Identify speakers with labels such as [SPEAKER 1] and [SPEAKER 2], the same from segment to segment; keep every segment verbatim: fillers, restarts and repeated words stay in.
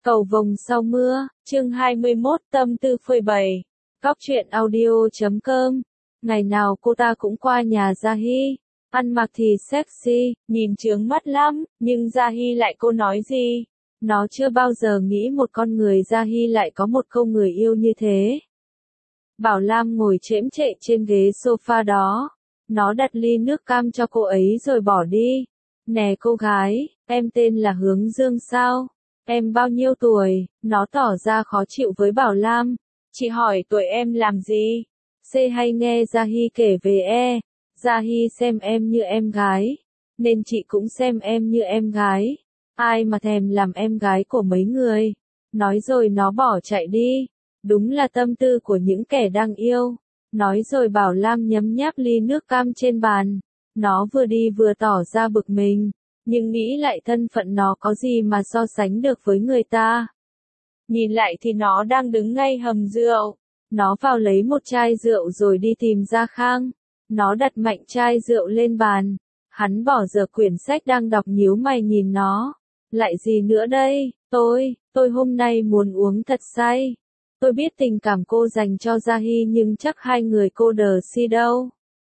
[SPEAKER 1] Cầu vồng sau mưa, chương hai mươi mốt tâm tư phơi bày. Góc truyện audio chấm com. Ngày nào cô ta cũng qua nhà Gia-hi, ăn mặc thì sexy, nhìn chướng mắt lắm, nhưng Gia-hi lại cô nói gì? Nó chưa bao giờ nghĩ một con người Gia-hi lại có một câu người yêu như thế. Bảo Lam ngồi chễm chệ trên ghế sofa đó. Nó đặt ly nước cam cho cô ấy rồi bỏ đi. Nè cô gái, em tên là Hướng Dương sao? Em bao nhiêu tuổi? Nó tỏ ra khó chịu với Bảo Lam. Chị hỏi tuổi em làm gì? C hay nghe Gia-hi kể về E. Gia-hi xem em như em gái, nên chị cũng xem em như em gái. Ai mà thèm làm em gái của mấy người. Nói rồi nó bỏ chạy đi. Đúng là tâm tư của những kẻ đang yêu. Nói rồi Bảo Lam nhấm nháp ly nước cam trên bàn. Nó vừa đi vừa tỏ ra bực mình. Nhưng nghĩ lại thân phận nó có gì mà so sánh được với người ta. Nhìn lại thì nó đang đứng ngay hầm rượu. Nó vào lấy một chai rượu rồi đi tìm Gia Khang. Nó đặt mạnh chai rượu lên bàn. Hắn bỏ dở quyển sách đang đọc nhíu mày nhìn nó. Lại gì nữa đây? Tôi, tôi hôm nay muốn uống thật say. Tôi biết tình cảm cô dành cho Gia-hi nhưng chắc hai người cô đờ si đâu.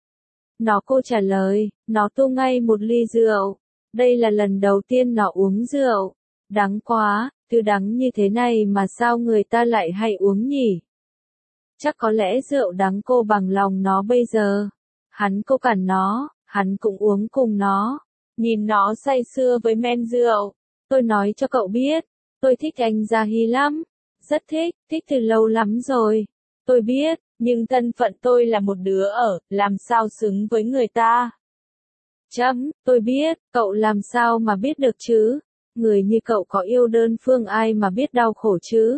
[SPEAKER 1] Nó cô trả lời, nó tu ngay một ly rượu. Đây là lần đầu tiên nó uống rượu. Đắng quá, thứ đắng như thế này mà sao người ta lại hay uống nhỉ? Chắc có lẽ rượu đắng cô bằng lòng nó bây giờ. Hắn cô cản nó, hắn cũng uống cùng nó. Nhìn nó say sưa với men rượu. Tôi nói cho cậu biết, tôi thích anh Gia-hi lắm. Rất thích, thích từ lâu lắm rồi. Tôi biết, nhưng thân phận tôi là một đứa ở, làm sao xứng với người ta. Chấm, tôi biết, cậu làm sao mà biết được chứ? Người như cậu có yêu đơn phương ai mà biết đau khổ chứ?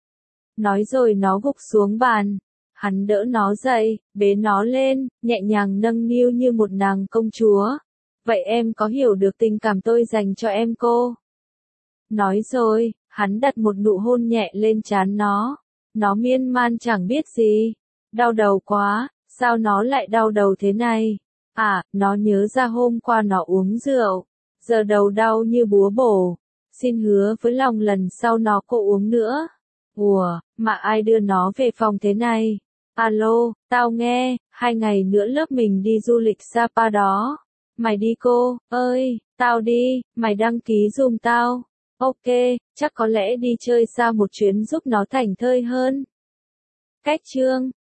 [SPEAKER 1] Nói rồi nó gục xuống bàn. Hắn đỡ nó dậy, bế nó lên, nhẹ nhàng nâng niu như một nàng công chúa. Vậy em có hiểu được tình cảm tôi dành cho em cô? Nói rồi, hắn đặt một nụ hôn nhẹ lên trán nó. Nó miên man chẳng biết gì. Đau đầu quá, sao nó lại đau đầu thế này? À, nó nhớ ra hôm qua nó uống rượu. Giờ đầu đau như búa bổ. Xin hứa với lòng lần sau nó cô uống nữa. Ủa, mà ai đưa nó về phòng thế này? Alo, tao nghe, hai ngày nữa lớp mình đi du lịch Sapa đó. Mày đi cô, ơi, tao đi, mày đăng ký giùm tao. Ok, chắc có lẽ đi chơi xa một chuyến giúp nó thảnh thơi hơn. Cách chương